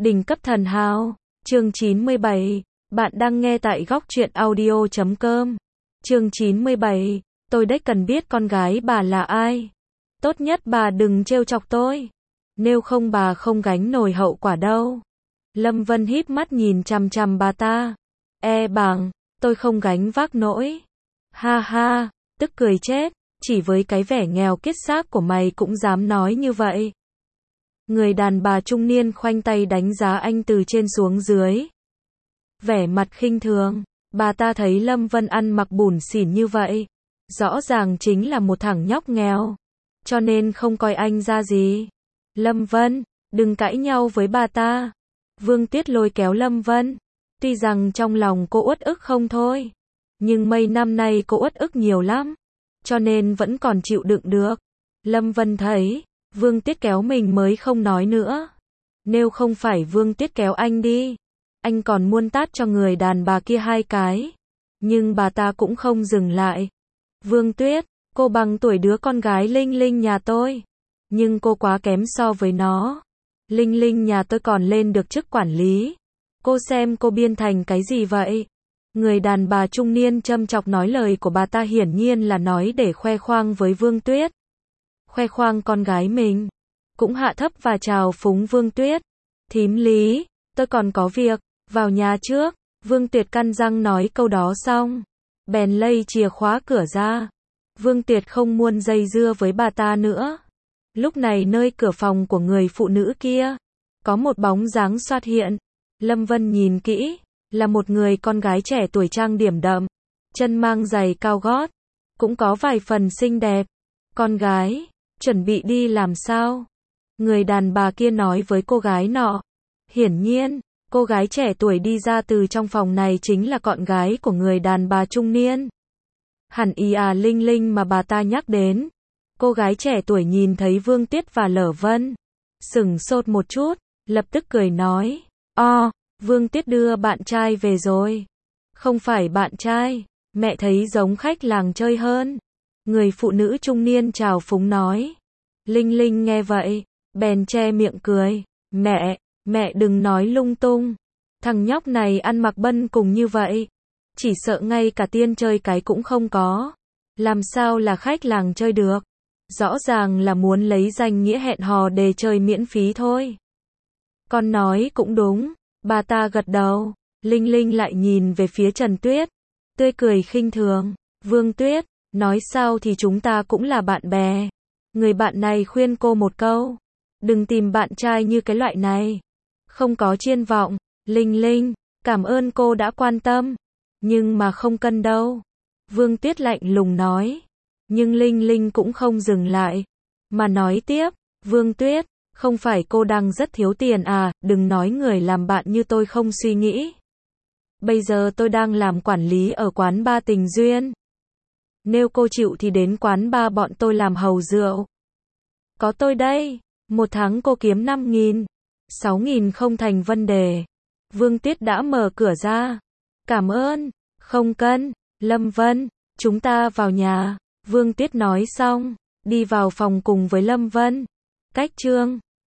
Đỉnh cấp thần hào, chương 97, bạn đang nghe tại góc truyện audio.com. Chương 97, tôi đếch cần biết con gái bà là ai. Tốt nhất bà đừng trêu chọc tôi. Nếu không bà không gánh nổi hậu quả đâu. Lâm Vân híp mắt nhìn chằm chằm bà ta. Bằng, tôi không gánh vác nổi. Ha ha, tức cười chết, chỉ với cái vẻ nghèo kiết xác của mày cũng dám nói như vậy. Người đàn bà trung niên khoanh tay đánh giá anh từ trên xuống dưới. Vẻ mặt khinh thường, bà ta thấy Lâm Vân ăn mặc bủn xỉn như vậy. Rõ ràng chính là một thằng nhóc nghèo. Cho nên không coi anh ra gì. Lâm Vân, đừng cãi nhau với bà ta. Vương Tuyết lôi kéo Lâm Vân. Tuy rằng trong lòng cô uất ức không thôi. Nhưng mấy năm nay cô uất ức nhiều lắm. Cho nên vẫn còn chịu đựng được. Lâm Vân thấy Vương Tuyết kéo mình mới không nói nữa. Nếu không phải Vương Tuyết kéo anh đi, anh còn muốn tát cho người đàn bà kia 2 cái. Nhưng bà ta cũng không dừng lại. Vương Tuyết, cô bằng tuổi đứa con gái Linh Linh nhà tôi. Nhưng cô quá kém so với nó. Linh Linh nhà tôi còn lên được chức quản lý. Cô xem cô biên thành cái gì vậy? Người đàn bà trung niên châm chọc nói lời của bà ta hiển nhiên là nói để khoe khoang với Vương Tuyết. Khoe khoang con gái mình. Cũng hạ thấp và chào phúng Vương Tuyết. Thím Lý, tôi còn có việc, vào nhà trước. Vương Tuyết căn răng nói câu đó xong. Bèn lây chìa khóa cửa ra. Vương Tuyết không muốn dây dưa với bà ta nữa. Lúc này nơi cửa phòng của người phụ nữ kia, có một bóng dáng xuất hiện. Lâm Vân nhìn kỹ, là một người con gái trẻ tuổi trang điểm đậm, chân mang giày cao gót, cũng có vài phần xinh đẹp. Con gái, chuẩn bị đi làm sao? Người đàn bà kia nói với cô gái nọ. Hiển nhiên, cô gái trẻ tuổi đi ra từ trong phòng này chính là con gái của người đàn bà trung niên. Hẳn Linh Linh mà bà ta nhắc đến. Cô gái trẻ tuổi nhìn thấy Vương Tuyết và Lở Vân, sửng sốt một chút, lập tức cười nói. Vương Tuyết đưa bạn trai về rồi. Không phải bạn trai, mẹ thấy giống khách làng chơi hơn. Người phụ nữ trung niên chào phúng nói. Linh Linh nghe vậy, bèn che miệng cười. Mẹ đừng nói lung tung. Thằng nhóc này ăn mặc bân cùng như vậy. Chỉ sợ ngay cả tiên chơi cái cũng không có. Làm sao là khách làng chơi được? Rõ ràng là muốn lấy danh nghĩa hẹn hò để chơi miễn phí thôi. Con nói cũng đúng. Bà ta gật đầu. Linh Linh lại nhìn về phía Trần Tuyết, tươi cười khinh thường. Vương Tuyết, nói sao thì chúng ta cũng là bạn bè. Người bạn này khuyên cô một câu. Đừng tìm bạn trai như cái loại này. Không có chiên vọng. Linh Linh, cảm ơn cô đã quan tâm. Nhưng mà không cần đâu. Vương Tuyết lạnh lùng nói. Nhưng Linh Linh cũng không dừng lại. Mà nói tiếp. Vương Tuyết, không phải cô đang rất thiếu tiền à, đừng nói người làm bạn như tôi không suy nghĩ. Bây giờ tôi đang làm quản lý ở quán bar Tình Duyên. Nếu cô chịu thì đến quán bar bọn tôi làm hầu rượu. Có tôi đây, 1 tháng cô kiếm 5.000, 6.000 không thành vấn đề. Vương Tuyết đã mở cửa ra. Cảm ơn, không cần. Lâm Vân, chúng ta vào nhà. Vương Tuyết nói xong, đi vào phòng cùng với Lâm Vân. Cách chương